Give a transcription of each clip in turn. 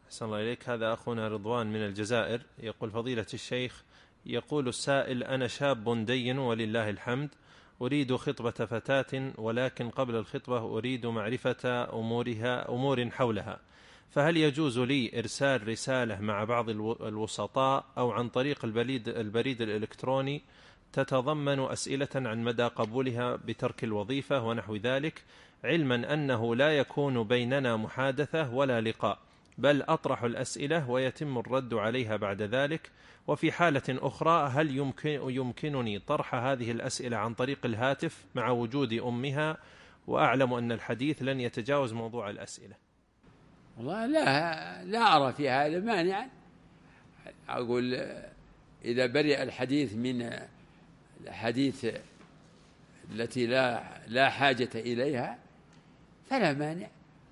أحسن الله إليك. هذا أخونا رضوان من الجزائر يقول: فضيلة الشيخ، يقول السائل: أنا شاب دين ولله الحمد، أريد خطبة فتاة، ولكن قبل الخطبة أريد معرفة أمور حولها، فهل يجوز لي إرسال رسالة مع بعض الوسطاء أو عن طريق البريد الإلكتروني تتضمن أسئلة عن مدى قبولها بترك الوظيفة ونحو ذلك، علما أنه لا يكون بيننا محادثة ولا لقاء، بل أطرح الأسئلة ويتم الرد عليها بعد ذلك؟ وفي حالة أخرى هل يمكنني طرح هذه الأسئلة عن طريق الهاتف مع وجود أمها، وأعلم أن الحديث لن يتجاوز موضوع الأسئلة؟ والله لا أرى في هذا مانعا. أقول إذا برئ الحديث من الحديث التي لا حاجة إليها فلا مانع.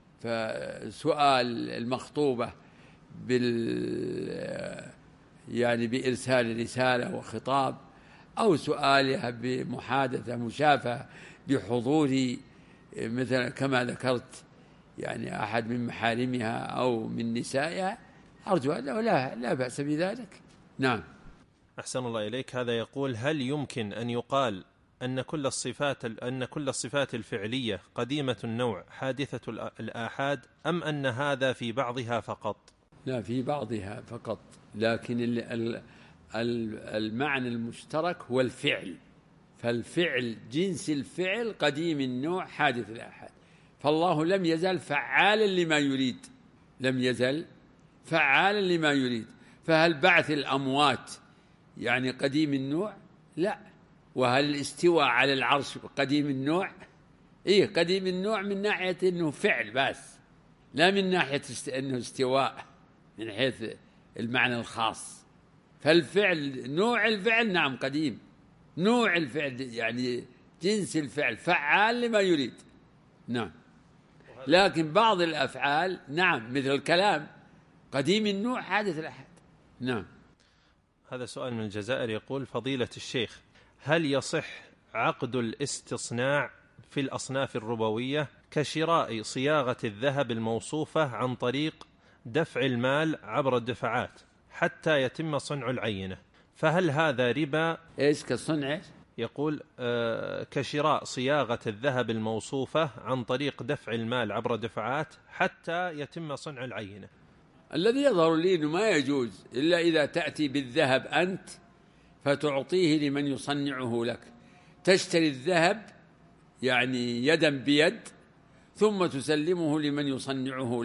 فسؤال المخطوبة يعني بإرسال رسالة وخطاب، أو سؤالها بمحادثة مشافهة بحضور مثلا كما ذكرت يعني أحد من محارمها أو من نسائها، أرجو أنه لا بأس بذلك. نعم. أحسن الله إليك. هذا يقول: هل يمكن أن يقال أن كل الصفات الفعلية قديمة النوع حادثة الآحاد، أم أن هذا في بعضها فقط؟ لا، في بعضها فقط، لكن المعنى المشترك هو الفعل، فالفعل جنس الفعل قديم النوع حادث الآحاد، فالله لم يزل فعالا لما يريد. فهل بعث الأموات يعني قديم النوع؟ لا. وهل الاستواء على العرش قديم النوع؟ قديم النوع من ناحية أنه فعل بس، لا من ناحية أنه استواء من حيث المعنى الخاص. فالفعل نوع الفعل نعم قديم، نوع الفعل يعني جنس الفعل فعال لما يريد. نعم. لكن بعض الأفعال نعم مثل الكلام قديم النوع حادث الأحد. نعم. هذا سؤال من الجزائر يقول: فضيلة الشيخ، هل يصح عقد الاستصناع في الأصناف الربوية كشراء صياغة الذهب الموصوفة عن طريق دفع المال عبر الدفعات حتى يتم صنع العينة، فهل هذا ربا؟ كصنع؟ يقول كشراء صياغة الذهب الموصوفة عن طريق دفع المال عبر دفعات حتى يتم صنع العينة. الذي يظهر لي أنه ما يجوز إلا إذا تأتي بالذهب أنت فتعطيه لمن يصنعه لك، تشتري الذهب يعني يدا بيد ثم تسلمه لمن يصنعه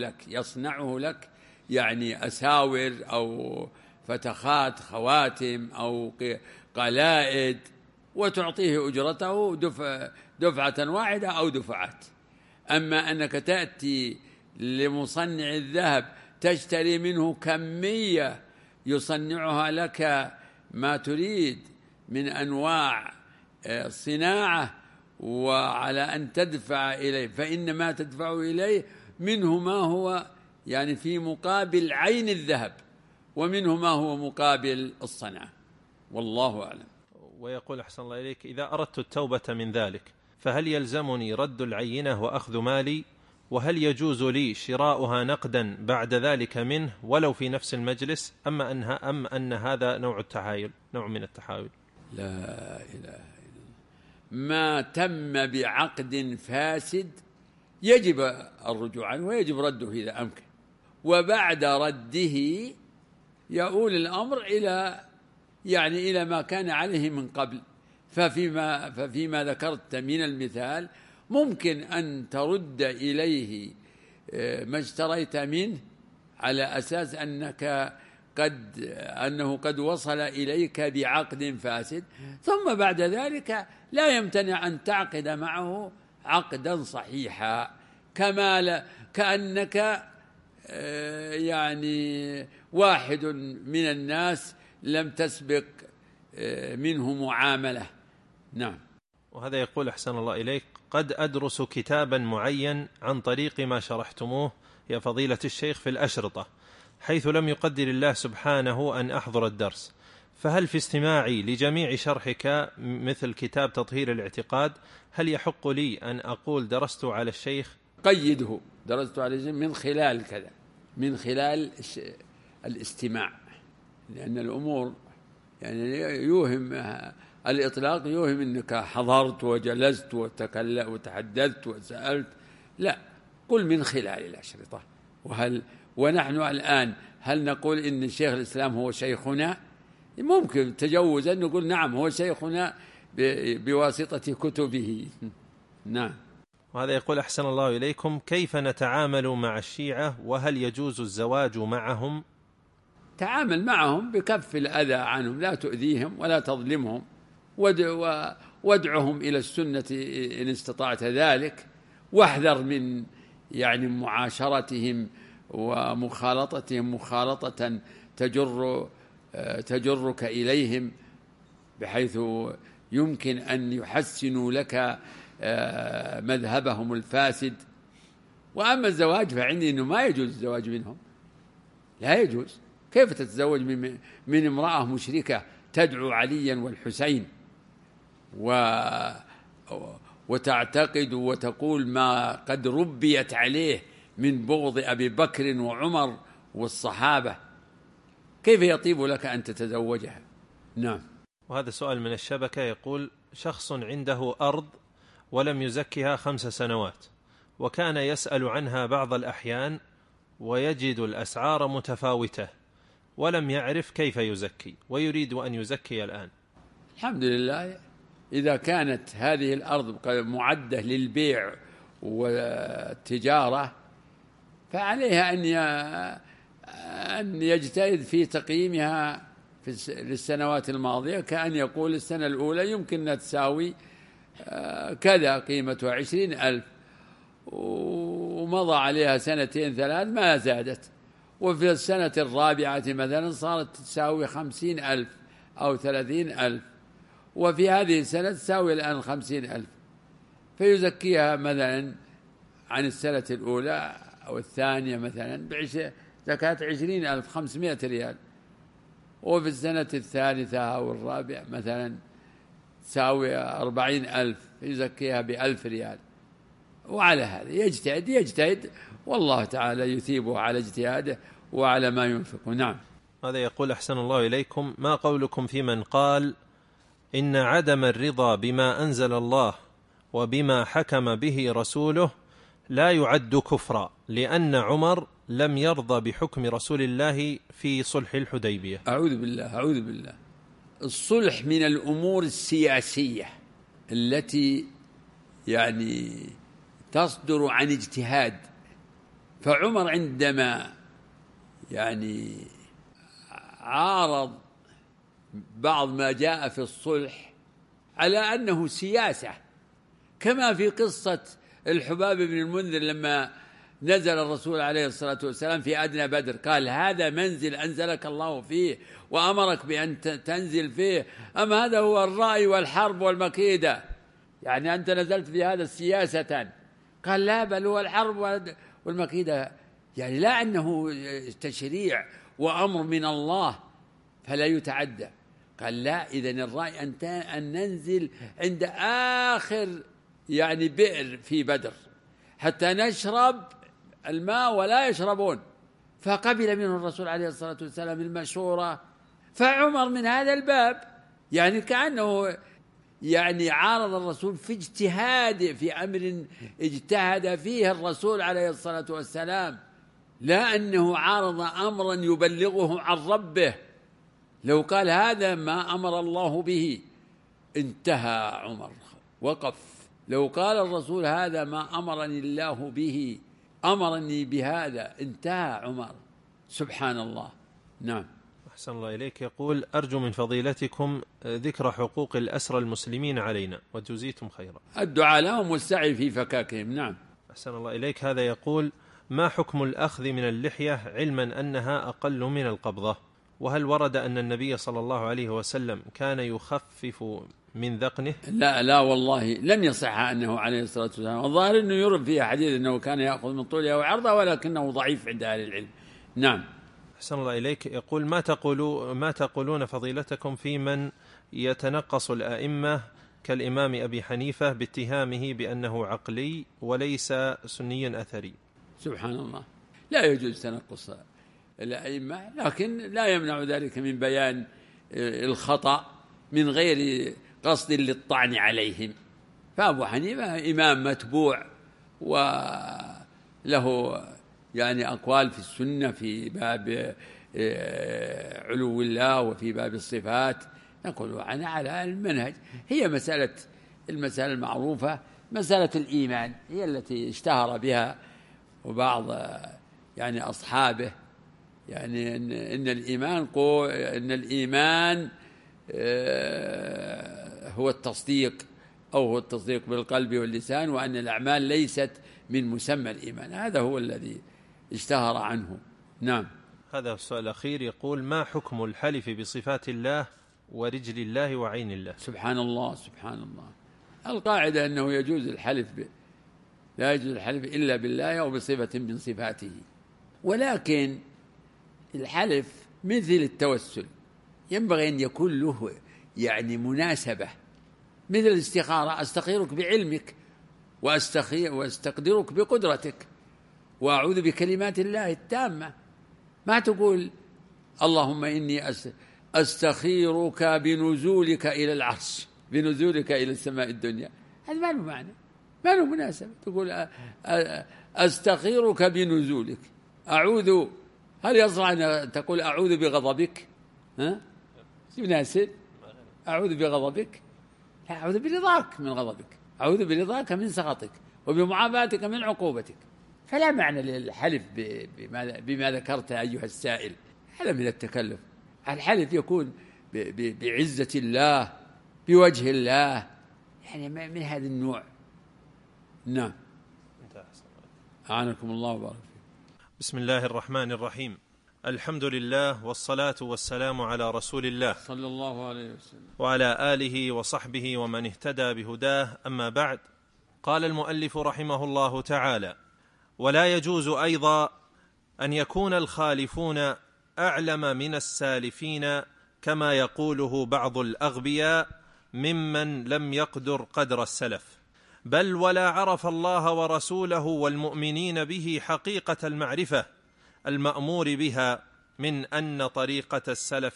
لك يعني أساور أو فتخات خواتم أو قلائد، وتعطيه أجرته دفعة واحدة أو دفعات. أما أنك تأتي لمصنع الذهب تشتري منه كمية يصنعها لك ما تريد من أنواع الصناعة، وعلى أن تدفع إليه، فإن ما تدفع إليه منه ما هو يعني في مقابل عين الذهب، ومنه ما هو مقابل الصنعة، والله أعلم. ويقول: أحسن الله إليك، إذا أردت التوبة من ذلك فهل يلزمني رد العينة وأخذ مالي؟ وهل يجوز لي شراؤها نقدا بعد ذلك منه ولو في نفس المجلس، أم أن هذا نوع من التحايل؟ لا إله إلا الله. ما تم بعقد فاسد يجب الرجوع عنه ويجب رده إذا أمكن، وبعد رده يؤول الأمر إلى ما كان عليه من قبل. ففيما ذكرت من المثال ممكن أن ترد إليه ما اشتريت منه على أساس أنه قد وصل إليك بعقد فاسد، ثم بعد ذلك لا يمتنع أن تعقد معه عقدا صحيحا، كأنك يعني واحد من الناس لم تسبق منه معاملة. نعم. وهذا يقول: أحسن الله إليك، قد أدرس كتابا معين عن طريق ما شرحتموه يا فضيلة الشيخ في الأشرطة، حيث لم يقدر الله سبحانه أن أحضر الدرس، فهل في استماعي لجميع شرحك مثل كتاب تطهير الاعتقاد هل يحق لي أن أقول درست على الشيخ؟ قيده: درست على الشيخ من خلال كذا، من خلال الاستماع، لأن الأمور يعني يوهم الإطلاق، يوهم أنك حضرت وجلست وتحدثت وسألت. لا، قل من خلال الأشرطة. ونحن الآن هل نقول إن شيخ الإسلام هو شيخنا؟ ممكن تجوزا نقول نعم هو شيخنا بواسطة كتبه. نعم. وهذا يقول أحسن الله إليكم: كيف نتعامل مع الشيعة، وهل يجوز الزواج معهم؟ تعامل معهم بكف الأذى عنهم، لا تؤذيهم ولا تظلمهم، وادعهم إلى السنة إن استطعت ذلك، واحذر من يعني معاشرتهم ومخالطتهم مخالطة تجرك إليهم بحيث يمكن أن يحسنوا لك مذهبهم الفاسد. وأما الزواج فعندي أنه ما يجوز الزواج منهم، لا يجوز. كيف تتزوج من امرأة مشركة تدعو عليا والحسين وتعتقد وتقول ما قد ربيت عليه من بغض أبي بكر وعمر والصحابة؟ كيف يطيب لك أن تتزوجها؟ نعم. وهذا سؤال من الشبكة يقول: شخص عنده أرض ولم يزكها 5 سنوات، وكان يسأل عنها بعض الأحيان ويجد الأسعار متفاوتة، ولم يعرف كيف يزكي، ويريد أن يزكي الآن. الحمد لله، إذا كانت هذه الأرض معدة للبيع والتجارة فعليها أن يجتهد في تقييمها للسنوات الماضية، كأن يقول السنة الأولى يمكن أن تساوي كذا قيمتها 20,000، ومضى عليها 2 3 ما زادت، وفي السنة الرابعة مثلا صارت تساوي 50,000 أو 30,000، وفي هذه السنة تساوي الآن 50,000، فيزكيها مثلا عن السنة الأولى أو الثانية مثلا زكاة 20,500 ريال، وفي السنة الثالثة أو الرابعة مثلا تساوي 40,000 يزكيها ب1,000 ريال. وعلى هذا يجتهد والله تعالى يثيبه على اجتهاده وعلى ما ينفق. نعم. هذا يقول: أحسن الله إليكم، ما قولكم في من قال إن عدم الرضا بما أنزل الله وبما حكم به رسوله لا يعد كفرا، لأن عمر لم يرضى بحكم رسول الله في صلح الحديبية؟ أعوذ بالله. الصلح من الأمور السياسية التي يعني تصدر عن اجتهاد، فعمر عندما يعني عارض بعض ما جاء في الصلح على أنه سياسة، كما في قصة الحباب بن المنذر لما نزل الرسول عليه الصلاة والسلام في أدنى بدر، قال هذا منزل أنزلك الله فيه وأمرك بأن تنزل فيه، أما هذا هو الرأي والحرب والمكيدة، يعني أنت نزلت في هذا سياسة؟ قال لا، بل هو الحرب والمكيدة، يعني لا أنه تشريع وأمر من الله فلا يتعدى. قال لا، إذن الرأي أن ننزل عند آخر يعني بئر في بدر حتى نشرب الماء ولا يشربون، فقبل منه الرسول عليه الصلاة والسلام المشورة، فعمر من هذا الباب يعني كأنه يعني عارض الرسول في اجتهاد في أمر اجتهد فيه الرسول عليه الصلاة والسلام، لا أنه عارض أمرا يبلغه عن ربه. لو قال هذا ما أمر الله به انتهى عمر، وقف. لو قال الرسول هذا ما أمرني الله به، أمرني بهذا، انتهى عمر. سبحان الله. نعم. أحسن الله إليك. يقول: أرجو من فضيلتكم ذكر حقوق الأسرى المسلمين علينا، وجزيتم خيرا. الدعاء لهم والسعي في فكاكهم. نعم. أحسن الله إليك. هذا يقول: ما حكم الأخذ من اللحية علما أنها أقل من القبضة؟ وهل ورد أن النبي صلى الله عليه وسلم كان يخفف من ذقنه؟ لا والله لم يصح أنه عليه الصلاة والسلام، الظاهر أنه يرد فيها حديث أنه كان يأخذ من طولها وعرضها، ولكنه ضعيف عند أهل العلم. نعم. أحسن الله إليك. يقول: ما تقولون فضيلتكم في من يتنقص الأئمة كالإمام أبي حنيفة باتهامه بأنه عقلي وليس سنيا أثري؟ سبحان الله. لا يجوز تنقص الأئمة، لكن لا يمنع ذلك من بيان الخطأ من غير قصد للطعن عليهم. فأبو حنيفة إمام متبوع وله يعني أقوال في السنة في باب علو الله وفي باب الصفات، نقول عنها على المنهج. هي المسألة المعروفة مسألة الإيمان، هي التي اشتهر بها وبعض يعني أصحابه، يعني إن الإيمان هو التصديق، أو هو التصديق بالقلب واللسان، وأن الأعمال ليست من مسمى الإيمان. هذا هو الذي اشتهر عنه. نعم. هذا السؤال الأخير يقول: ما حكم الحلف بصفات الله ورجل الله وعين الله؟ سبحان الله سبحان الله. القاعدة أنه يجوز الحلف لا يجوز الحلف إلا بالله أو بصفة من صفاته، ولكن الحلف مثل التوسل ينبغي أن يكون له يعني مناسبة، مثل الاستخارة: أستخيرك بعلمك وأستقدرك بقدرتك وأعوذ بكلمات الله التامة. ما تقول اللهم إني أستخيرك بنزولك إلى العرش، بنزولك إلى السماء الدنيا، هذا ما له معنى، ما له مناسبة. تقول أستخيرك بنزولك، هل يصلح أن تقول أعوذ بغضبك؟ يناسب أعوذ بغضبك؟ لا، أعوذ برضاك من غضبك، أعوذ برضاك من سخطك وبمعافاتك من عقوبتك. فلا معنى للحلف بما ذكرت أيها السائل، هذا من التكلف. الحلف يكون بعزة الله، بوجه الله، يعني من هذا النوع. نعم. أعانكم الله وبارك فيكم. بسم الله الرحمن الرحيم. الحمد لله والصلاة والسلام على رسول الله صلى الله عليه وسلم وعلى آله وصحبه ومن اهتدى بهداه. أما بعد، قال المؤلف رحمه الله تعالى: ولا يجوز أيضا أن يكون الخالفون أعلم من السالفين كما يقوله بعض الأغبياء ممن لم يقدر قدر السلف، بل ولا عرف الله ورسوله والمؤمنين به حقيقة المعرفة المأمور بها، من أن طريقة السلف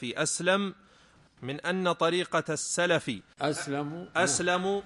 أسلم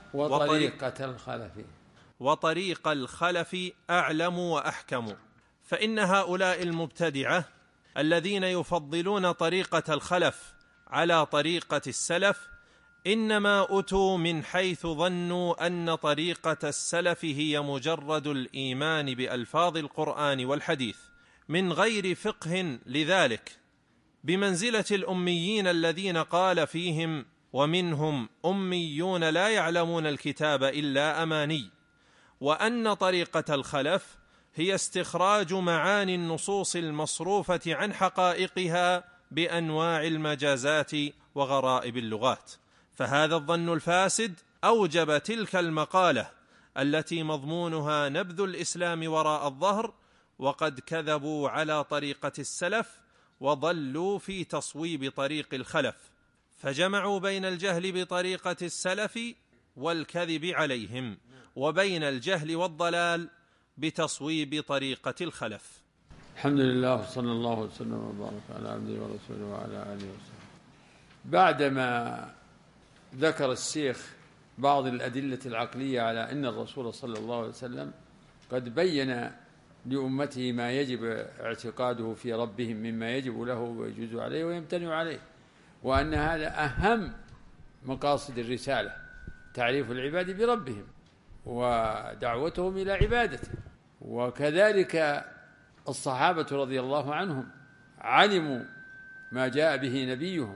وطريق الخلف أعلم وأحكم. فإن هؤلاء المبتدعة الذين يفضلون طريقة الخلف على طريقة السلف إنما أتوا من حيث ظنوا أن طريقة السلف هي مجرد الإيمان بألفاظ القرآن والحديث من غير فقه لذلك، بمنزلة الأميين الذين قال فيهم: ومنهم أميون لا يعلمون الكتاب إلا أماني. وأن طريقة الخلف هي استخراج معاني النصوص المصروفة عن حقائقها بأنواع المجازات وغرائب اللغات. فهذا الظن الفاسد أوجب تلك المقالة التي مضمونها نبذ الإسلام وراء الظهر، وقد كذبوا على طريقة السلف وضلوا في تصويب طريق الخلف، فجمعوا بين الجهل بطريقة السلف والكذب عليهم، وبين الجهل والضلال بتصويب طريقة الخلف. الحمد لله صلى الله وسلم وبارك على عبده ورسوله وعلى آله وصحبه. بعدما ذكر الشيخ بعض الأدلة العقلية على أن الرسول صلى الله عليه وسلم قد بين لأمته ما يجب اعتقاده في ربهم مما يجب له ويجوز عليه ويمتنع عليه، وأن هذا أهم مقاصد الرسالة، تعريف العباد بربهم ودعوتهم إلى عبادته. وكذلك الصحابة رضي الله عنهم علموا ما جاء به نبيهم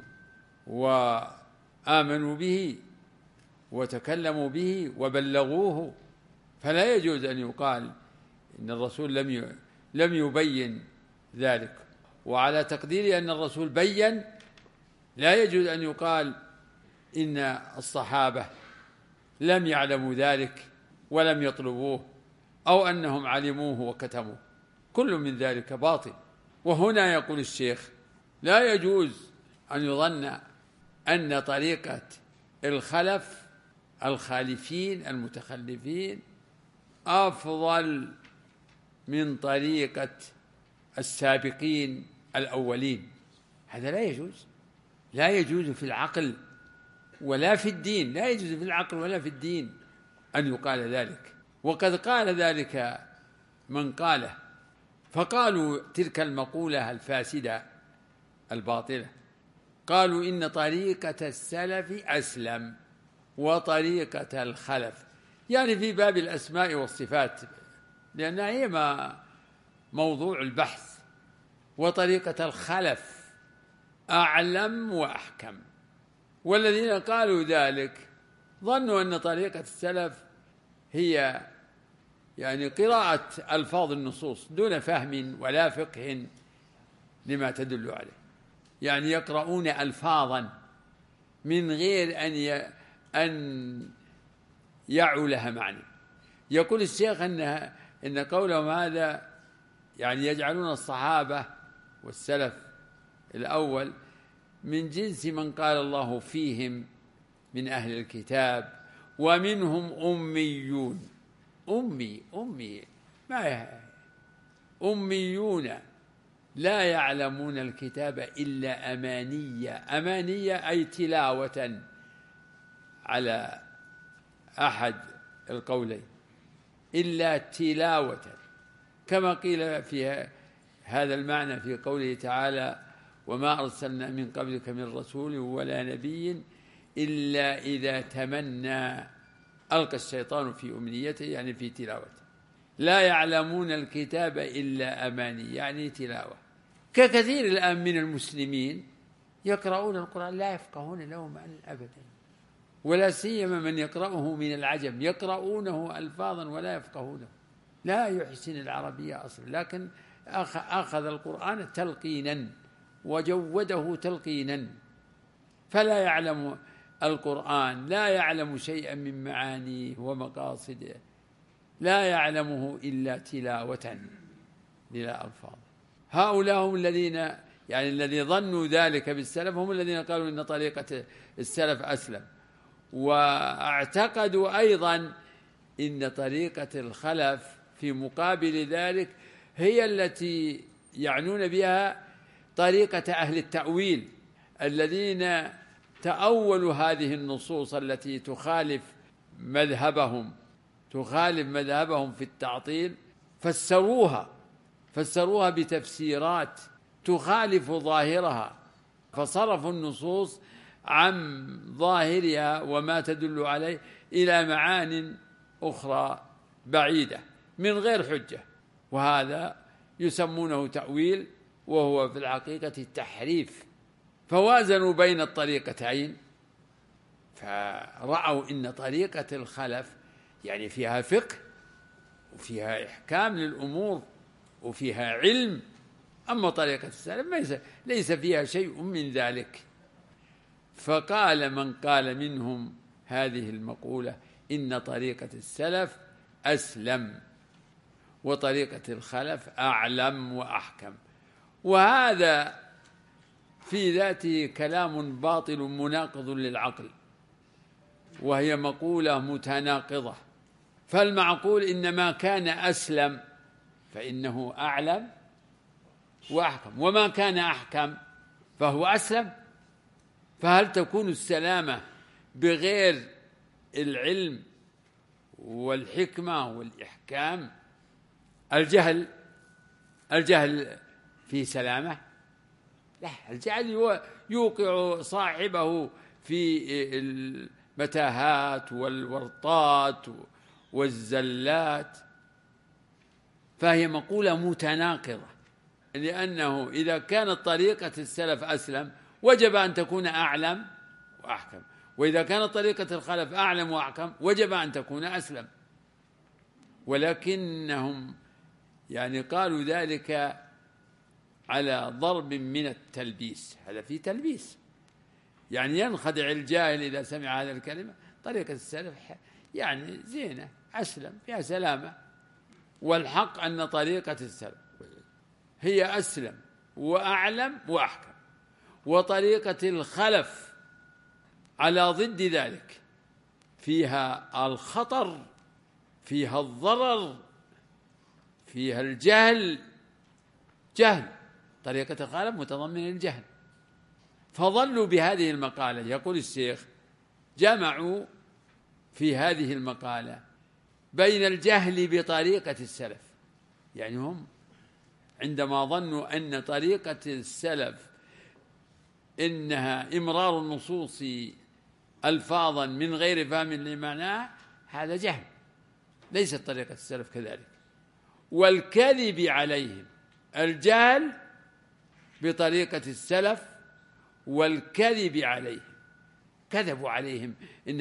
وآمنوا به وتكلموا به وبلغوه، فلا يجوز أن يقال إن الرسول لم يبين ذلك. وعلى تقدير أن الرسول بين، لا يجوز أن يقال إن الصحابة لم يعلموا ذلك ولم يطلبوه، أو أنهم علموه وكتموه، كل من ذلك باطل. وهنا يقول الشيخ: لا يجوز أن يظن أن طريقة الخلف الخالفين المتخلفين أفضل من طريقة السابقين الأولين. هذا لا يجوز، لا يجوز في العقل ولا في الدين، لا يجوز في العقل ولا في الدين أن يقال ذلك. وقد قال ذلك من قاله، فقالوا تلك المقولة الفاسدة الباطلة، قالوا إن طريقة السلف أسلم وطريقة الخلف، يعني في باب الأسماء والصفات، لأنها هي موضوع البحث، وطريقة الخلف أعلم وأحكم. والذين قالوا ذلك ظنوا أن طريقة السلف هي يعني قراءة ألفاظ النصوص دون فهم ولا فقه لما تدل عليه، يعني يقرؤون ألفاظا من غير أن يعوا لها معنى. يقول الشيخ إن قولهم هذا يعني يجعلون الصحابة والسلف الأول من جنس من قال الله فيهم من أهل الكتاب ومنهم أميون. أميون لا يعلمون الكتاب إلا أمانية أي تلاوة على أحد القولين، إلا تلاوة، كما قيل في هذا المعنى في قوله تعالى: وما أرسلنا من قبلك من رسول ولا نبي إلا إذا تمنى ألقى الشيطان في أمنيته، يعني في تلاوته. لا يعلمون الكتاب إلا أماني، يعني تلاوة. ككثير الآن من المسلمين يقرؤون القرآن لا يفقهون له معنى أبدا، ولا سيما من يقرأه من العجم، يقرؤونه ألفاظا ولا يفقهونه، لا يحسن العربية أصلا، لكن أخذ القرآن تلقينا وجوده تلقينا، فلا يعلم القرآن، لا يعلم شيئا من معانيه ومقاصده، لا يعلمه إلا تلاوة بلا ألفاظ. هؤلاء هم الذين يعني الذي ظنوا ذلك بالسلف، هم الذين قالوا إن طريقة السلف أسلم، واعتقدوا أيضا إن طريقة الخلف في مقابل ذلك هي التي يعنون بها طريقة أهل التأويل الذين تأولوا هذه النصوص التي تخالف مذهبهم في التعطيل، فسروها بتفسيرات تخالف ظاهرها، فصرفوا النصوص عن ظاهرها وما تدل عليه إلى معان أخرى بعيدة من غير حجة، وهذا يسمونه تأويل، وهو في الحقيقة تحريف. فوازنوا بين الطريقتين، فرأوا إن طريقة الخلف يعني فيها فقه وفيها إحكام للأمور وفيها علم، أما طريقة السلف ليس فيها شيء من ذلك. فقال من قال منهم هذه المقولة إن طريقة السلف أسلم وطريقة الخلف أعلم وأحكم، وهذا في ذاته كلام باطل مناقض للعقل، وهي مقولة متناقضة. فالمعقول إنما كان أسلم فإنه أعلم وأحكم، وما كان أحكم فهو أسلم. فهل تكون السلامة بغير العلم والحكمة والإحكام؟ الجهل في سلامة؟ لا، الجهل يوقع صاحبه في المتاهات والورطات والزلات. فهي مقولة متناقضة، لأنه إذا كانت طريقة السلف أسلم وجب أن تكون أعلم وأحكم، وإذا كانت طريقة الخلف أعلم وأحكم وجب أن تكون أسلم. ولكنهم يعني قالوا ذلك على ضرب من التلبيس، هذا فيه تلبيس، يعني ينخدع الجاهل إذا سمع هذه الكلمة. طريقة السلف يعني زينة، أسلم، فيها سلامة، والحق أن طريقة السلف هي أسلم وأعلم وأحكم، وطريقة الخلف على ضد ذلك، فيها الخطر، فيها الضرر، فيها الجهل، جهل، طريقة الخلف متضمن الجهل، فظلوا بهذه المقالة. يقول الشيخ: جمعوا في هذه المقالة بين الجهل بطريقة السلف، يعني هم عندما ظنوا أن طريقة السلف إنها إمرار النصوص ألفاظا من غير فهم لمعناها، هذا جهل، ليست طريقة السلف كذلك. والكذب عليهم، الجهل بطريقة السلف والكذب عليهم، كذبوا عليهم إن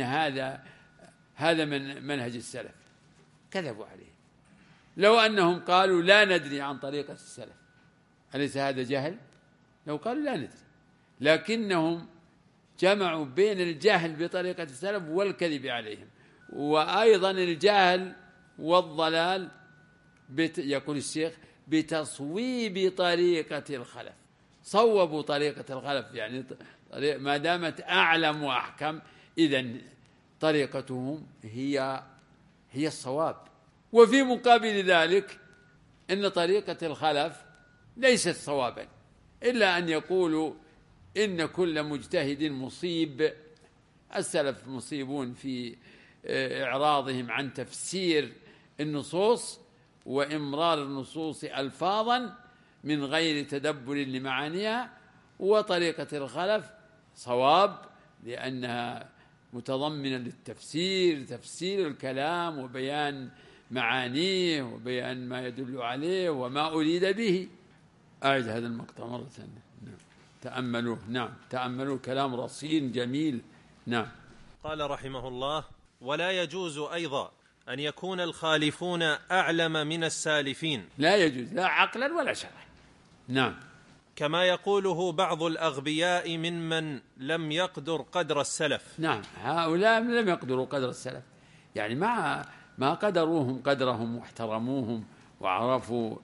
هذا من منهج السلف، كذبوا عليهم. لو أنهم قالوا لا ندري عن طريقة السلف، أليس هذا جهل؟ لو قالوا لا ندري، لكنهم جمعوا بين الجهل بطريقة السلف والكذب عليهم، وأيضا الجهل والضلال يقول الشيخ بتصويب طريقة الخلف. صوبوا طريقة الخلف، يعني ما دامت أعلم وأحكم، إذن طريقتهم هي الصواب. وفي مقابل ذلك إن طريقة الخلف ليست صوابا، إلا أن يقولوا إن كل مجتهد مصيب. السلف مصيبون في إعراضهم عن تفسير النصوص وإمرار النصوص ألفاظا من غير تدبر لمعانيها، وطريقة الخلف صواب لأنها متضمنة للتفسير، تفسير الكلام وبيان معانيه وبيان ما يدل عليه وما أريد به. أعد هذا المقطع مرة ثانية. نعم. تأملوه. نعم، تأملوا، كلام رصين جميل. نعم. قال رحمه الله: ولا يجوز أيضا أن يكون الخالفون أعلم من السالفين، لا يجوز، لا عقلا ولا شرعا. نعم. كما يقوله بعض الأغبياء ممن لم يقدر قدر السلف. نعم، هؤلاء لم يقدروا قدر السلف، يعني ما قدروهم قدرهم واحترموهم وعرفوا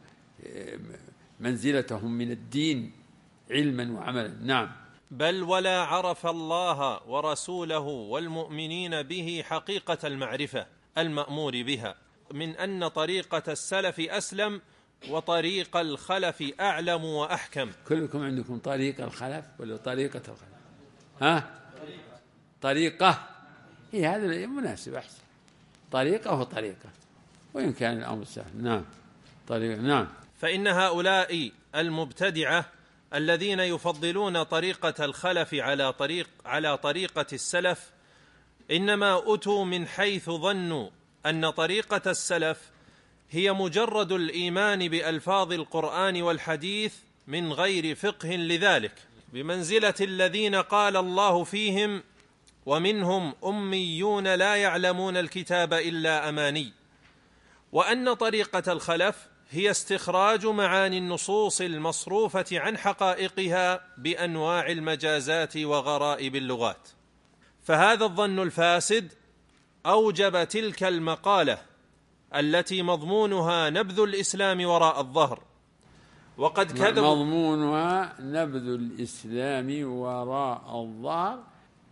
منزلتهم من الدين علما وعملا. نعم. بل ولا عرف الله ورسوله والمؤمنين به حقيقة المعرفة المأمور بها، من أن طريقة السلف أسلم وطريق الخلف أعلم وأحكم. كلكم عندكم طريق الخلف ولا طريقة الخلف؟ ها؟ طريقة هي هذا مناسب أحسن، طريقة وطريقة، وإن كان الأمر سهل. نعم. طريقة. نعم. فإن هؤلاء المبتدعة الذين يفضلون طريقة الخلف على طريقة السلف إنما أتوا من حيث ظنوا أن طريقة السلف هي مجرد الإيمان بألفاظ القرآن والحديث من غير فقه لذلك، بمنزلة الذين قال الله فيهم: ومنهم أميون لا يعلمون الكتاب إلا أماني. وأن طريقة الخلف هي استخراج معاني النصوص المصروفة عن حقائقها بأنواع المجازات وغرائب اللغات. فهذا الظن الفاسد أوجب تلك المقالة التي مضمونها نبذ الإسلام وراء الظهر. وقد كذبوا، مضمونها نبذ الإسلام وراء الظهر،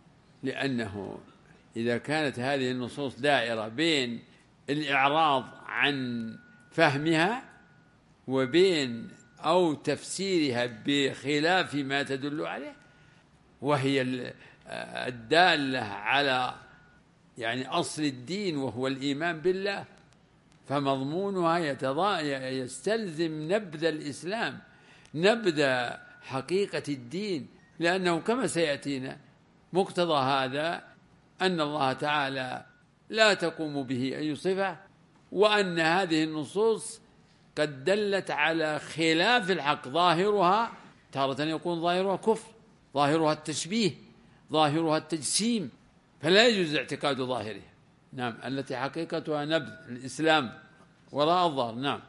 لأنه إذا كانت هذه النصوص دائرة بين الإعراض عن فهمها وبين أو تفسيرها بخلاف ما تدل عليه، وهي الدالة على يعني أصل الدين وهو الإيمان بالله، فمضمونها يستلزم نبذ الإسلام، نبذ حقيقة الدين، لأنه كما سيأتينا مقتضى هذا أن الله تعالى لا تقوم به أي صفة، وأن هذه النصوص قد دلت على خلاف الحق، ظاهرها تارة يكون ظاهرها كفر، ظاهرها التشبيه، ظاهرها التجسيم، فلا يجوز اعتقاد ظاهرها. نعم. التي حقيقتها نبذ الإسلام وراء الظهر. نعم.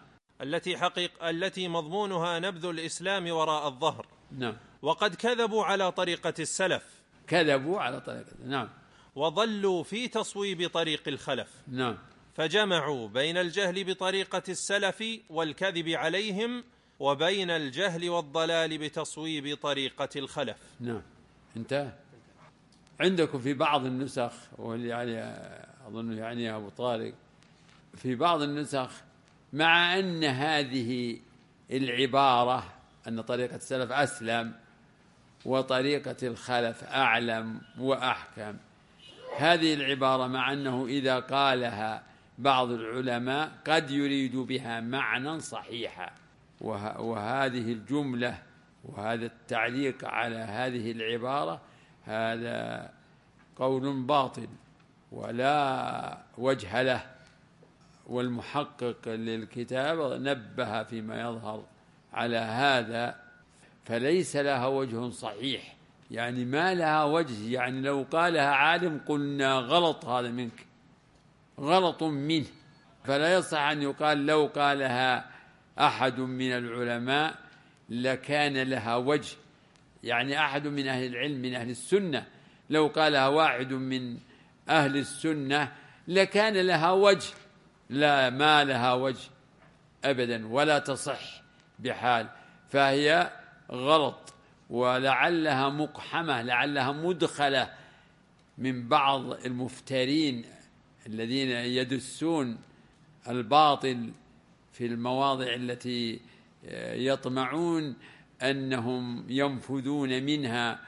التي مضمونها نبذ الإسلام وراء الظهر. نعم. وقد كذبوا على طريقة السلف، كذبوا على طريقة. نعم. وضلوا في تصويب طريق الخلف. نعم. فجمعوا بين الجهل بطريقة السلف والكذب عليهم وبين الجهل والضلال بتصويب طريقة الخلف. نعم. انتهى. عندكم في بعض النسخ، يعني أظن يعني أبو طارق، في بعض النسخ مع أن هذه العبارة أن طريقة السلف أسلم وطريقة الخلف أعلم وأحكم. هذه العبارة مع أنه إذا قالها بعض العلماء قد يريد بها معنى صحيحا، وهذه الجملة وهذا التعليق على هذه العبارة هذا قول باطل ولا وجه له. والمحقق للكتاب نبه فيما يظهر على هذا، فليس لها وجه صحيح، يعني ما لها وجه، يعني لو قالها عالم قلنا غلط، هذا منك غلط منه، فلا يصح أن يقال لو قالها أحد من العلماء لكان لها وجه، يعني أحد من أهل العلم من أهل السنة لو قالها واحد من أهل السنة لكان لها وجه، لا ما لها وجه أبدا ولا تصح بحال، فهي غلط ولعلها مقحمة، لعلها مدخلة من بعض المفترين الذين يدسون الباطل في المواضع التي يطمعون أنهم ينفذون منها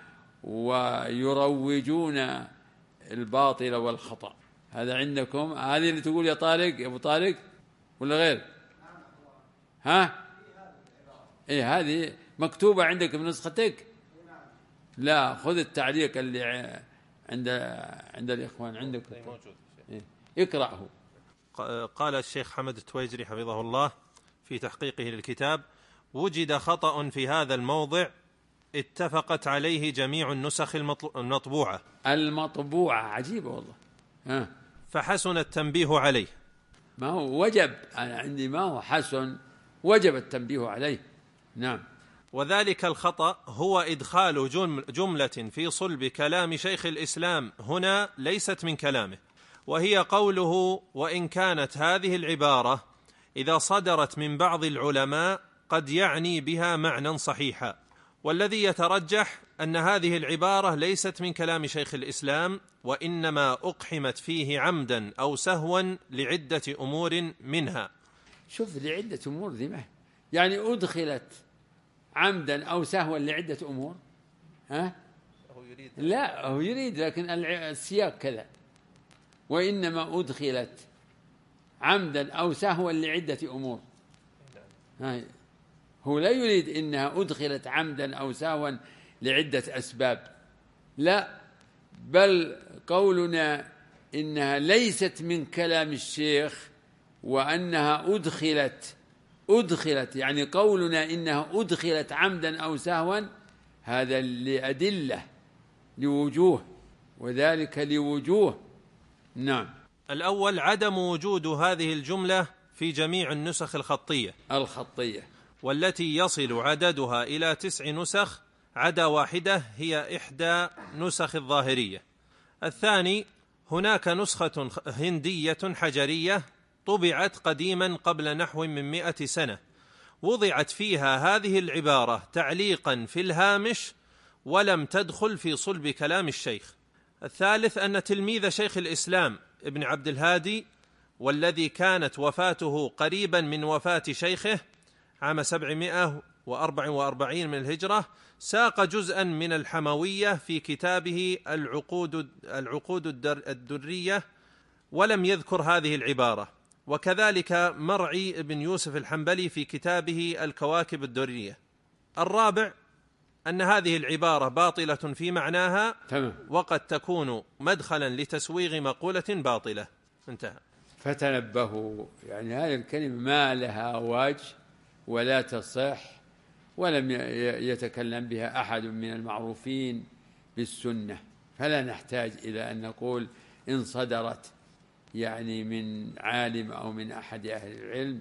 ويروجون الباطل والخطأ. هذا عندكم، هذه اللي تقول يا طارق يا أبو طارق ولا غير؟ ها؟ إيه هذه مكتوبة عندك بنسختك؟ لا، خذ التعليق اللي عند الإخوان عندك إيه؟ اقرأه. قال الشيخ حمد التويجري حفظه الله في تحقيقه للكتاب: وجد خطأ في هذا الموضع اتفقت عليه جميع النسخ المطبوعة. عجيبة والله. فحسن التنبيه عليه. ما هو وجب، أنا عندي ما هو حسن، وجب التنبيه عليه. نعم. وذلك الخطأ هو إدخال جملة في صلب كلام شيخ الإسلام هنا ليست من كلامه، وهي قوله: وإن كانت هذه العبارة إذا صدرت من بعض العلماء قد يعني بها معنى صحيحا. والذي يترجح أن هذه العبارة ليست من كلام شيخ الإسلام، وإنما أقحمت فيه عمدا أو سهوا لعدة أمور منها. شوف، لعدة أمور ذي ما يعني أدخلت عمدا أو سهوا لعدة أمور. لا، هو يريد لكن السياق كذا: وإنما أدخلت عمدا أو سهوا لعدة أمور. هو لا يريد إنها أدخلت عمدا أو سهوا لعدة أسباب، لا، بل قولنا إنها ليست من كلام الشيخ وأنها أدخلت يعني قولنا إنها أدخلت عمدا أو سهوا هذا لأدلة لوجوه، وذلك لوجوه. نعم. الأول: عدم وجود هذه الجملة في جميع النسخ الخطية والتي يصل عددها إلى 9 نسخ عدا واحدة هي إحدى نسخ الظاهرية. الثاني: هناك نسخة هندية حجرية طبعت قديما قبل نحو من 100 سنة وضعت فيها هذه العبارة تعليقا في الهامش ولم تدخل في صلب كلام الشيخ. الثالث: أن تلميذ شيخ الإسلام ابن عبد الهادي، والذي كانت وفاته قريبا من وفاة شيخه عام 744 من الهجرة، ساق جزءا من الحموية في كتابه العقود الدرية ولم يذكر هذه العبارة، وكذلك مرعي بن يوسف الحنبلي في كتابه الكواكب الدرية. الرابع: أن هذه العبارة باطلة في معناها وقد تكون مدخلا لتسويغ مقولة باطلة. انتهى. فتنبهوا، يعني هذه الكلمة ما لها وجه ولا تصح ولم يتكلم بها أحد من المعروفين بالسنة، فلا نحتاج إلى أن نقول إن صدرت يعني من عالم أو من أحد أهل العلم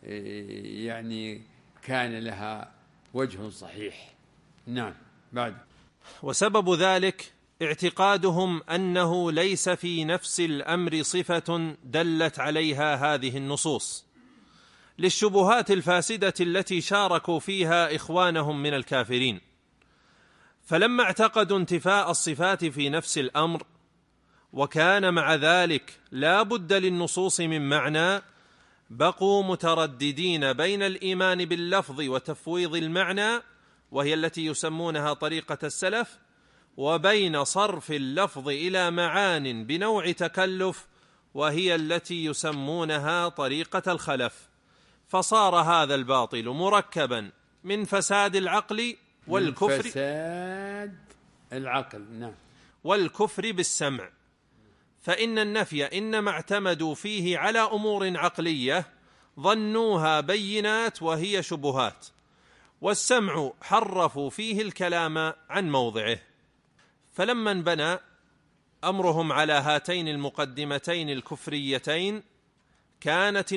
يعني كان لها وجه صحيح. نعم. بعد: وسبب ذلك اعتقادهم أنه ليس في نفس الأمر صفة دلت عليها هذه النصوص للشبهات الفاسدة التي شاركوا فيها إخوانهم من الكافرين. فلما اعتقدوا انتفاء الصفات في نفس الأمر وكان مع ذلك لا بد للنصوص من معنى، بقوا مترددين بين الإيمان باللفظ وتفويض المعنى، وهي التي يسمونها طريقة السلف، وبين صرف اللفظ إلى معان بنوع تكلف، وهي التي يسمونها طريقة الخلف. فصار هذا الباطل مركبا من فساد العقل والكفر، من فساد العقل، نعم، والكفر بالسمع. فإن النفي إنما اعتمدوا فيه على أمور عقلية ظنوها بينات وهي شبهات، والسمع حرفوا فيه الكلام عن موضعه. فلما انبنى أمرهم على هاتين المقدمتين الكفريتين كانت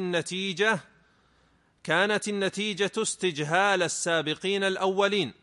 النتيجة استجهال السابقين الأولين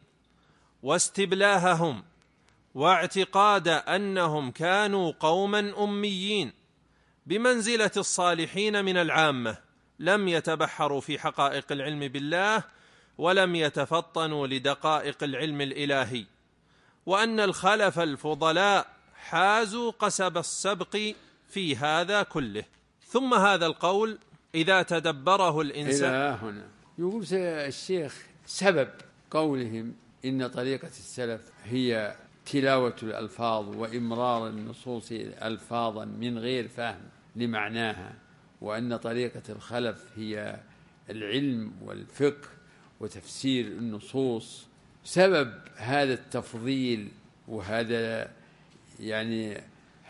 واستبلاههم، واعتقاد أنهم كانوا قوما أميين بمنزلة الصالحين من العامة، لم يتبحروا في حقائق العلم بالله ولم يتفطنوا لدقائق العلم الإلهي، وأن الخلف الفضلاء حازوا قسب السبق في هذا كله. ثم هذا القول إذا تدبره الإنسان إلى هنا يقول الشيخ سبب قولهم إن طريقة السلف هي تلاوة الألفاظ وإمرار النصوص ألفاظا من غير فهم لمعناها، وأن طريقة الخلف هي العلم والفقه وتفسير النصوص. سبب هذا التفضيل وهذا يعني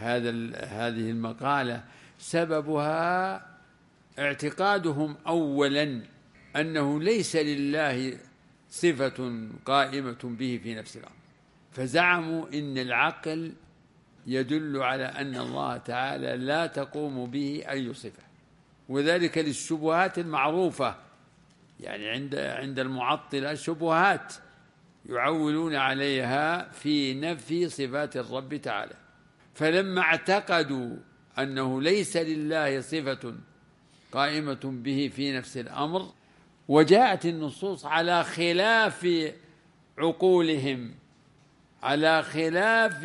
هذه المقالة سببها اعتقادهم أولا أنه ليس لله صفة قائمة به في نفس الأمر، فزعموا إن العقل يدل على أن الله تعالى لا تقوم به أي صفة، وذلك للشبهات المعروفة. يعني عند المعطلة شبهات يعولون عليها في نفي صفات الرب تعالى، فلما اعتقدوا أنه ليس لله صفة قائمة به في نفس الأمر، وجاءت النصوص على خلاف عقولهم، على خلاف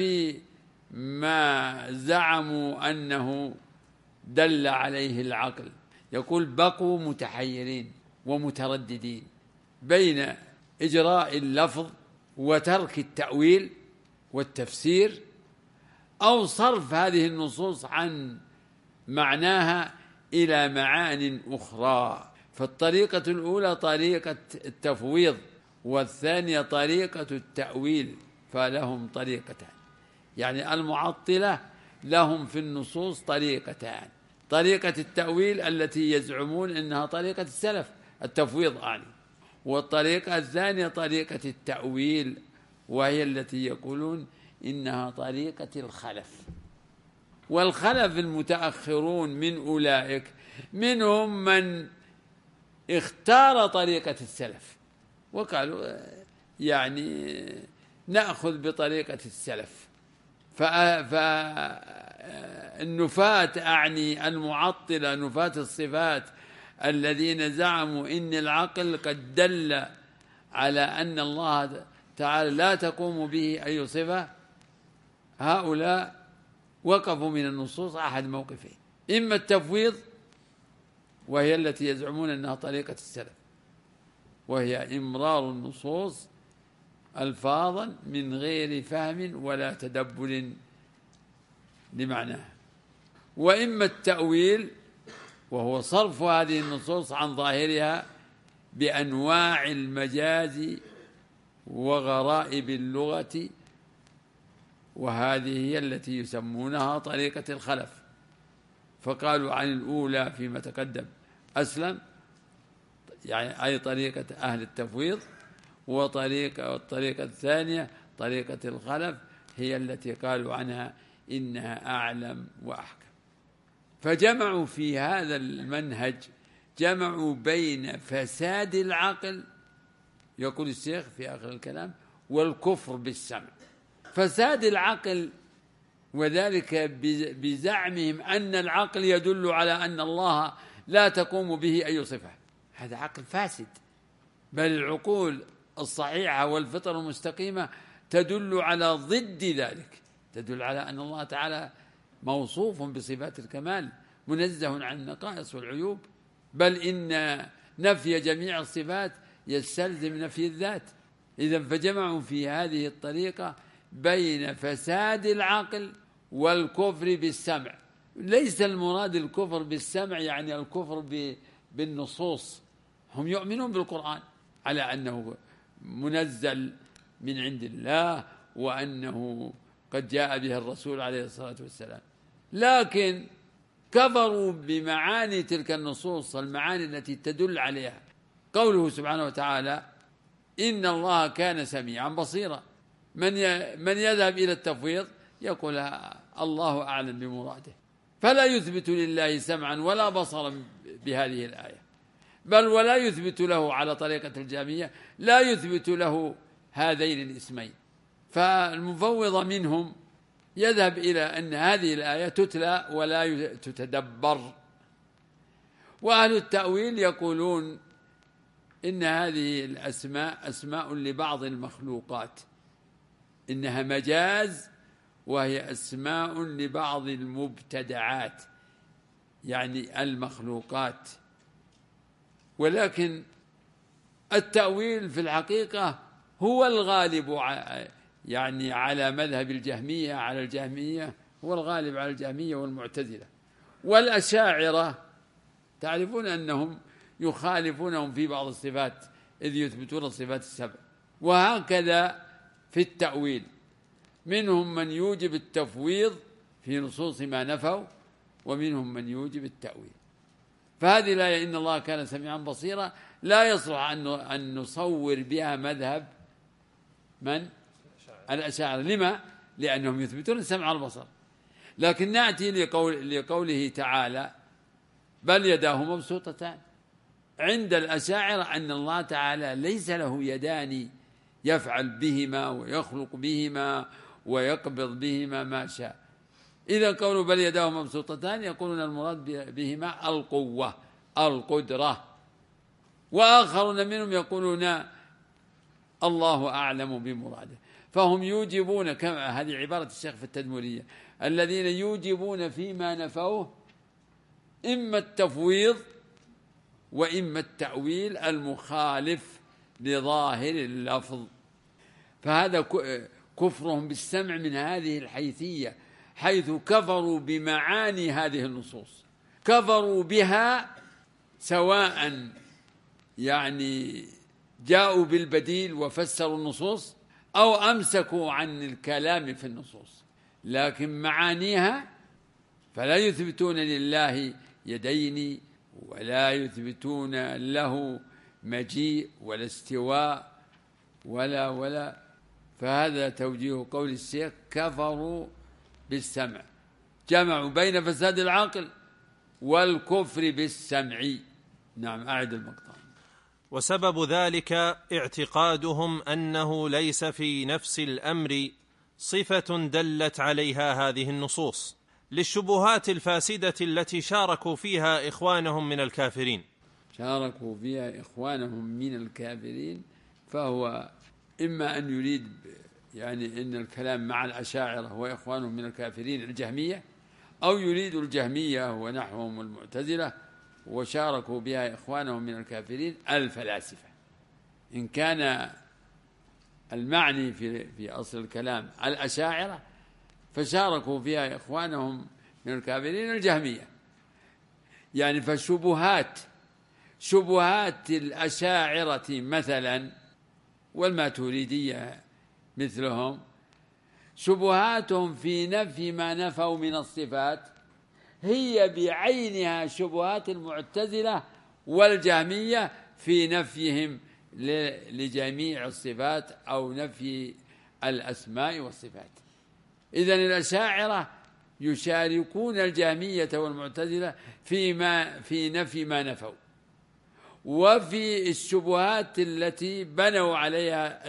ما زعموا أنه دل عليه العقل، يقول بقوا متحيرين ومترددين بين إجراء اللفظ وترك التأويل والتفسير، أو صرف هذه النصوص عن معناها إلى معان أخرى. فالطريقة الأولى طريقة التفويض، والثانية طريقة التأويل، فلهم طريقتان. يعني المعطلة لهم في النصوص طريقتان: طريقة التأويل التي يزعمون أنها طريقة السلف، التفويض يعني، والطريقة الثانية طريقة التأويل، وهي التي يقولون إنها طريقة الخلف. والخلف المتأخرون من أولئك منهم من اختار طريقة السلف وقالوا يعني نأخذ بطريقة السلف. فالنفاة أعني المعطلة، نفاة الصفات الذين زعموا إن العقل قد دل على أن الله تعالى لا تقوم به أي صفة، هؤلاء وقفوا من النصوص أحد موقفين: إما التفويض، وهي التي يزعمون أنها طريقة السلف، وهي إمرار النصوص ألفاظا من غير فهم ولا تدبر لمعناها، وإما التأويل، وهو صرف هذه النصوص عن ظاهرها بأنواع المجاز وغرائب اللغة، وهذه هي التي يسمونها طريقة الخلف. فقالوا عن الأولى فيما تقدم أسلم، يعني أي طريقة أهل التفويض، والطريقة الثانية طريقة الخلف هي التي قالوا عنها إنها أعلم وأحكم. فجمعوا في هذا المنهج، جمعوا بين فساد العقل، يقول الشيخ في آخر الكلام، والكفر بالسمع. فساد العقل، وذلك بزعمهم أن العقل يدل على أن الله لا تقوم به أي صفة. هذا عقل فاسد، بل العقول الصحيحة والفطر المستقيمة تدل على ضد ذلك، تدل على أن الله تعالى موصوف بصفات الكمال، منزه عن النقائص والعيوب، بل إن نفي جميع الصفات يستلزم نفي الذات. إذن فجمعوا في هذه الطريقة بين فساد العقل والكفر بالسمع. ليس المراد الكفر بالسمع يعني الكفر بالنصوص، هم يؤمنون بالقرآن على أنه منزل من عند الله وأنه قد جاء به الرسول عليه الصلاة والسلام، لكن كفروا بمعاني تلك النصوص، المعاني التي تدل عليها. قوله سبحانه وتعالى إن الله كان سميعا بصيرا، من يذهب إلى التفويض يقول الله أعلم بمراده، فلا يثبت لله سمعا ولا بصرا بهذه الآية، بل ولا يثبت له على طريقة الجهمية، لا يثبت له هذين الاسمين. فالمفوضة منهم يذهب إلى أن هذه الآية تتلى ولا تتدبر، وأهل التأويل يقولون إن هذه الأسماء أسماء لبعض المخلوقات، إنها مجاز وهي أسماء لبعض المبتدعات يعني المخلوقات. ولكن التأويل في الحقيقة هو الغالب يعني على مذهب الجهمية، على الجهمية هو الغالب على الجهمية والمعتزلة. والأشاعرة تعرفون أنهم يخالفونهم في بعض الصفات إذ يثبتون الصفات السبع. وهكذا في التأويل منهم من يوجب التفويض في نصوص ما نفوا، ومنهم من يوجب التأويل. فهذه الآية إن الله كان سميعا بصيرا لا يصلح أن نصور بها مذهب من؟ الأشاعرة. لما؟ لأنهم يثبتون السمع والبصر. لكن نأتي لقوله تعالى بل يداه مبسوطتان. عند الأشاعرة أن الله تعالى ليس له يدان يفعل بهما ويخلق بهما ويقبض بهما ما شاء. إذا قولوا بل يداه مبسوطتان يقولون المراد بهما القوة القدرة. وآخرون منهم يقولون الله أعلم بمراده. فهم يوجبون، كما هذه عبارة الشيخ في التدمرية، الذين يوجبون فيما نفوه إما التفويض وإما التأويل المخالف لظاهر اللفظ. فهذا كفرهم بالسمع من هذه الحيثية، حيث كفروا بمعاني هذه النصوص، كفروا بها سواء يعني جاءوا بالبديل وفسروا النصوص أو أمسكوا عن الكلام في النصوص، لكن معانيها فلا يثبتون لله يدين ولا يثبتون له مجيء ولا استواء ولا. فهذا توجيه قول الشيخ كفروا بالسمع، جمعوا بين فساد العقل والكفر بالسمع. نعم، أعد المقطع. وسبب ذلك اعتقادهم أنه ليس في نفس الأمر صفة دلت عليها هذه النصوص للشبهات الفاسدة التي شاركوا فيها إخوانهم من الكافرين. شاركوا فيها إخوانهم من الكافرين، فهو إما أن يريد يعني إن الكلام مع الأشاعرة وإخوانهم من الكافرين الجهمية، أو يريد الجهمية ونحوهم المعتزلة وشاركوا بها إخوانهم من الكافرين الفلاسفة. إن كان المعني في أصل الكلام الأشاعرة فشاركوا فيها إخوانهم من الكافرين الجهمية. يعني فشبهات الأشاعرة مثلا والماتريدية مثلهم، شبهاتهم في نفي ما نفوا من الصفات هي بعينها شبهات المعتزلة والجهمية في نفيهم لجميع الصفات أو نفي الأسماء والصفات. إذن الأشاعرة يشاركون الجهمية والمعتزلة في نفي ما نفوا، وفي الشبهات التي بنوا عليها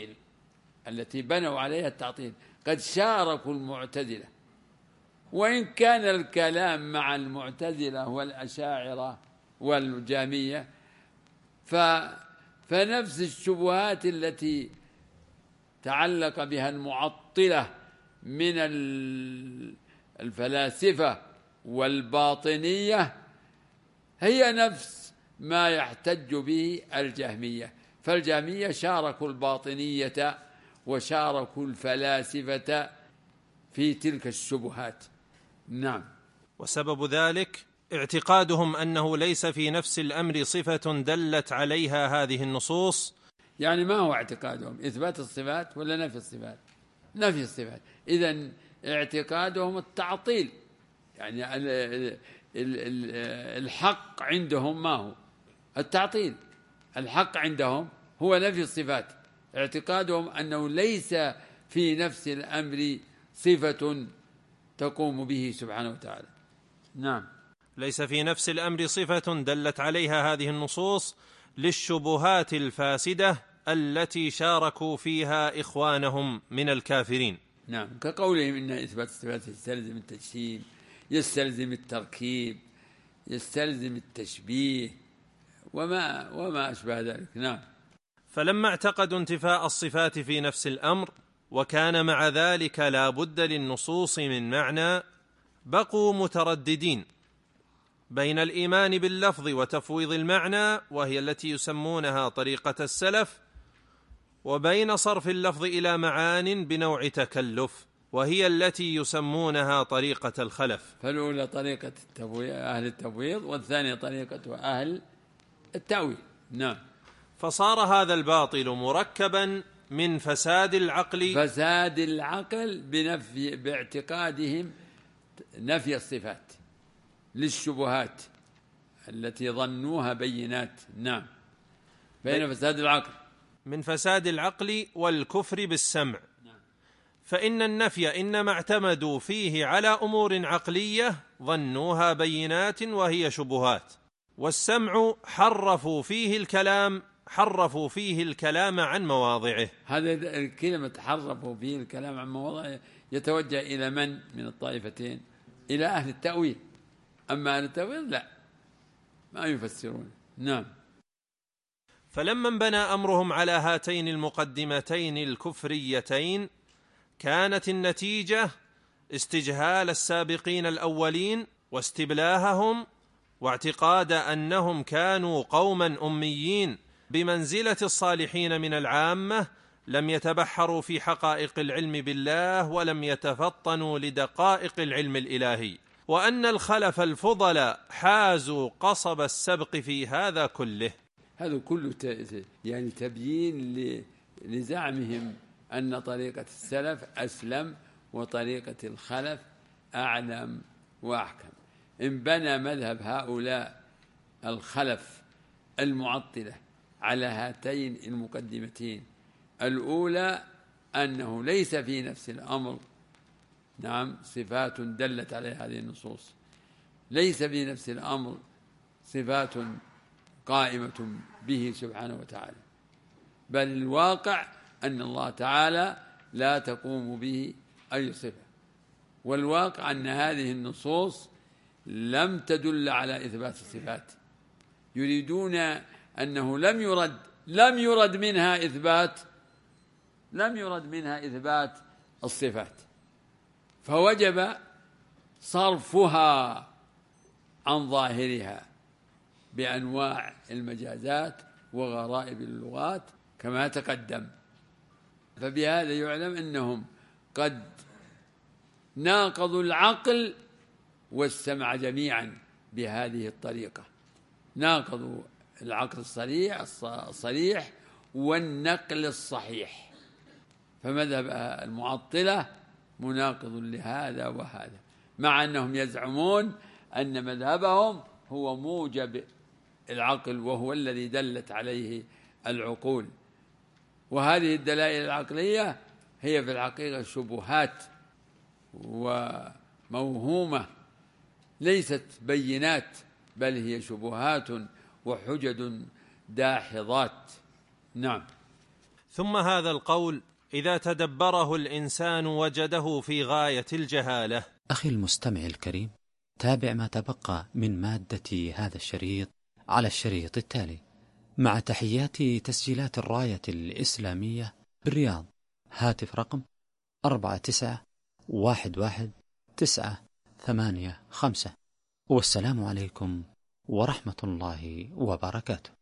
التعطيل قد شاركوا المعتزلة. وإن كان الكلام مع المعتزلة والأشاعرة والجهمية فنفس الشبهات التي تعلق بها المعطلة من الفلاسفة والباطنية هي نفس ما يحتج به الجهمية. فالجهمية شاركوا الباطنية وشاركوا الفلاسفة في تلك الشبهات. نعم. وسبب ذلك اعتقادهم أنه ليس في نفس الأمر صفة دلت عليها هذه النصوص. يعني ما هو اعتقادهم؟ إثبات الصفات ولا نفي الصفات؟ نفي الصفات. إذن اعتقادهم التعطيل. يعني الحق عندهم ما هو؟ التعطيل. الحق عندهم هو نفي الصفات. اعتقادهم أنه ليس في نفس الأمر صفة تقوم به سبحانه وتعالى. نعم. ليس في نفس الأمر صفة دلت عليها هذه النصوص للشبهات الفاسدة التي شاركوا فيها إخوانهم من الكافرين. نعم، كقولهم إن إثبات الصفات يستلزم التجسيم، يستلزم التركيب، يستلزم التشبيه وما أشبه ذلك. نعم. فلما اعتقدوا انتفاء الصفات في نفس الأمر وكان مع ذلك لا بد للنصوص من معنى، بقوا مترددين بين الإيمان باللفظ وتفويض المعنى، وهي التي يسمونها طريقة السلف، وبين صرف اللفظ إلى معان بنوع تكلف، وهي التي يسمونها طريقة الخلف. فالأولى طريقة أهل التفويض، والثانية طريقة أهل التأويل. نعم. فصار هذا الباطل مركبا من فساد العقل باعتقادهم نفي الصفات للشبهات التي ظنوها بينات. نعم. بين فساد العقل من فساد العقل والكفر بالسمع. فإن النفي إنما اعتمدوا فيه على أمور عقلية ظنوها بينات وهي شبهات، والسمع حرفوا فيه الكلام عن مواضعه. هذا الكلمة حرفوا فيه الكلام عن مواضعه يتوجه إلى من الطائفتين؟ إلى أهل التأويل. أما أهل التأويل لا، ما يفسرون. نعم. فلما انبنى أمرهم على هاتين المقدمتين الكفريتين كانت النتيجة استجهال السابقين الأولين واستبلاههم، واعتقاد أنهم كانوا قوما أميين بمنزلة الصالحين من العامة، لم يتبحروا في حقائق العلم بالله ولم يتفطنوا لدقائق العلم الإلهي، وأن الخلف الفضل حازوا قصب السبق في هذا كله. هذا كله يعني تبيين لزعمهم أن طريقة السلف أسلم وطريقة الخلف أعلم وأحكم. انبنى مذهب هؤلاء الخلف المعطلة على هاتين المقدمتين. الأولى أنه ليس في نفس الأمر نعم صفات دلت على هذه النصوص، ليس في نفس الأمر صفات قائمة به سبحانه وتعالى، بل الواقع أن الله تعالى لا تقوم به أي صفة، والواقع أن هذه النصوص لم تدل على إثبات الصفات. يريدون أنه لم يرد منها إثبات الصفات، فوجب صرفها عن ظاهرها بأنواع المجازات وغرائب اللغات كما تقدم. فبهذا يعلم أنهم قد ناقضوا العقل والسمع جميعا بهذه الطريقة، ناقضوا العقل الصريح والنقل الصحيح. فمذهب المعطلة مناقض لهذا وهذا، مع أنهم يزعمون أن مذهبهم هو موجب العقل وهو الذي دلت عليه العقول. وهذه الدلائل العقلية هي في الحقيقة شبهات وموهومة، ليست بينات، بل هي شبهات وحجج داحضات. نعم. ثم هذا القول إذا تدبره الإنسان وجده في غاية الجهالة. أخي المستمع الكريم، تابع ما تبقى من مادة هذا الشريط على الشريط التالي، مع تحيات تسجيلات الراية الإسلامية بالرياض. هاتف رقم 49111985. والسلام عليكم ورحمة الله وبركاته.